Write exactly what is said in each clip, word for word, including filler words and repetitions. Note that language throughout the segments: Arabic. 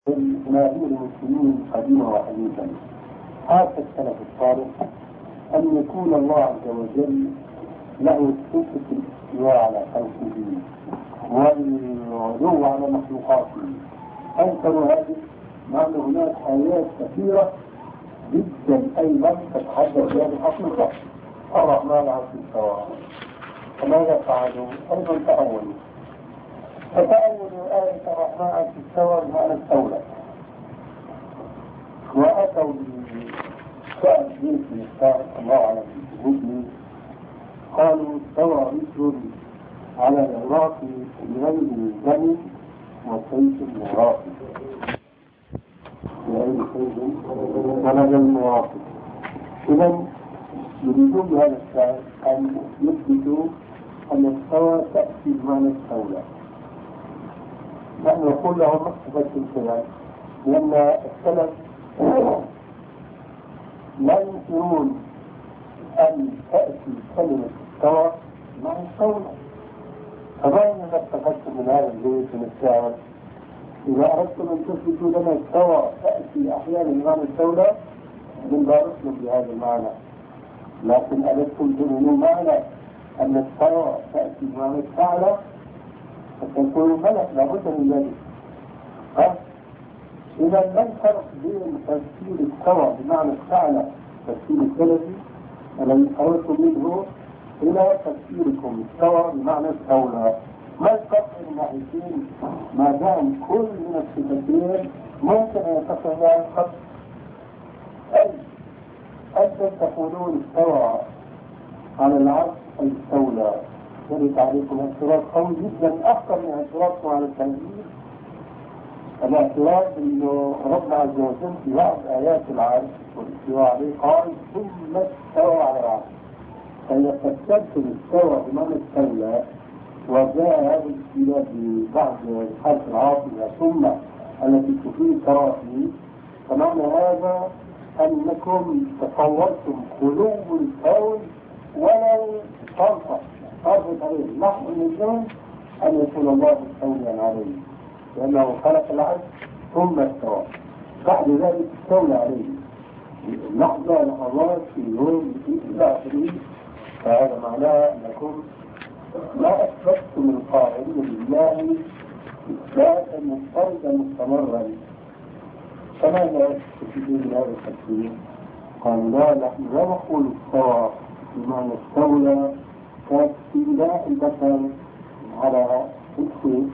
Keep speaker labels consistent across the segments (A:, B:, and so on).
A: جماهير المسلمين قديما وحديثا حاس السلف الصالح أن يكون الله عز وجل له صفة الاستواء على خلقه والعلو على مخلوقاته. أنكروا هذه مع أن هناك آيات كثيرة جدا أيضا تتحدث بهذه الحقيقة. الرحمن على العرش استوى، فماذا فعلوا؟ أيضا تأولوا فتأولوا آية الرحمن على العرش استوى بمعنى استولى، وأتوا بسؤال جيد من الشاعر الله على الهدي قالوا استوى رجل على العراق بغير الجن وسيف العراق بغير سيف ولا جن عراق. إذا يريدون بهذا الشعر أن يثبتوا أن استوى تأتي بمعنى استولى. نحن نقول لهم مقصدة الكلام لأن السلف لا ينكرون أن تأتي كلمة استوى مع استولى. فبين ما استفدتم من هذا البيت من الشعر؟ إذا أردتم أن تثبتوا لنا استوى تأتي أحيانا بمعنى استولى بنباركم بهذا المعنى، لكن أردتم تؤمنون معنا أن استوى تأتي بمعنى استعلى فتكون ملك لابد من ذلك. ها؟ إذا ما الفرق بين تفسير استوى بمعنى استعلى تفسير السلفي الذي قرأتم منه إلى تفسيركم استوى بمعنى استولى؟ ما الفرق بين الناحيتين ما دام كل من الصفتين ممكن أن يتصل معها الخط؟ أي أنتم تقولون استوى على العرش أي استولى، يرد عليكم اعتراض قوي جدا أكثر من اعتراضكم على التنزيل. الاعتراض انه ربنا عز وجل في بعض ايات العرش والاستواء عليه قال ثم استوى على العرش، فاذا فسرت الاستوى بمعنى استولى وجاء هذا الاستيلاء ببعض حرف العاطفه ثم التي تفيد تراخي، فمعنى هذا انكم تصورتم خلو الكون ولو طرفه طرفه عليه نحن نجوم ان يكون الله مستوليا عليه لأنه خلق العرش ثم استوى، بعد ذلك استولى عليه لحظة لحظات في يوم إلى آخره. فهذا معناه أنكم لا أثبتم القائل لله إثباتا مضطردا مستمرا. فماذا تفيدون بهذا التفسير؟ قالوا لا، نحن لا نقول استوى بمعنى استولى كاستيلاء البشر على الشيء.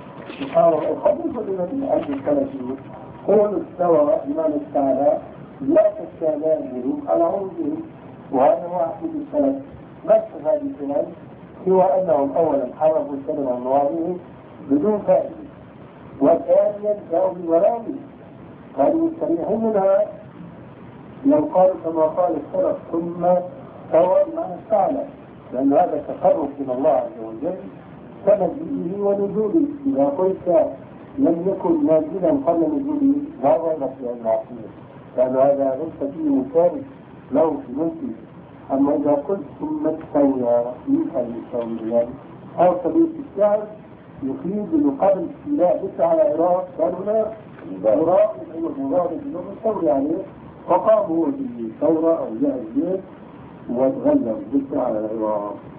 A: خليفة الذي عند الثلاثين قول استوى بمعنى استعلى لا تستعلاء على عوده، وهذا واحد من الثلاث. ما استفاد الكلام سوى أنهم أولا حرفوا الكلمة عن مواضعه بدون فائدة، وثانيا جاءوا بالولاء قالوا مستريحين منها لو قالوا كما قال السلف ثم استوى بمعنى استعلى، لأن هذا تقرب من الله عز وجل كمجيئه ونزوله. إذا قلت لم يكن نازلا قبل نزوله لا ضير في المعصية، لأن هذا ليس فيه مشارك له في ملكه. أما إذا قلت ثم استوى يفعل يستوي بذلك أو سبيل الشعر يفيد أنه قبل استيلاء ليس على عراق قالوا لا، عراق هو المراد أنه مستولي عليه فقام هو بالثورة أو جاء البيت وتغلب ليس على العراق.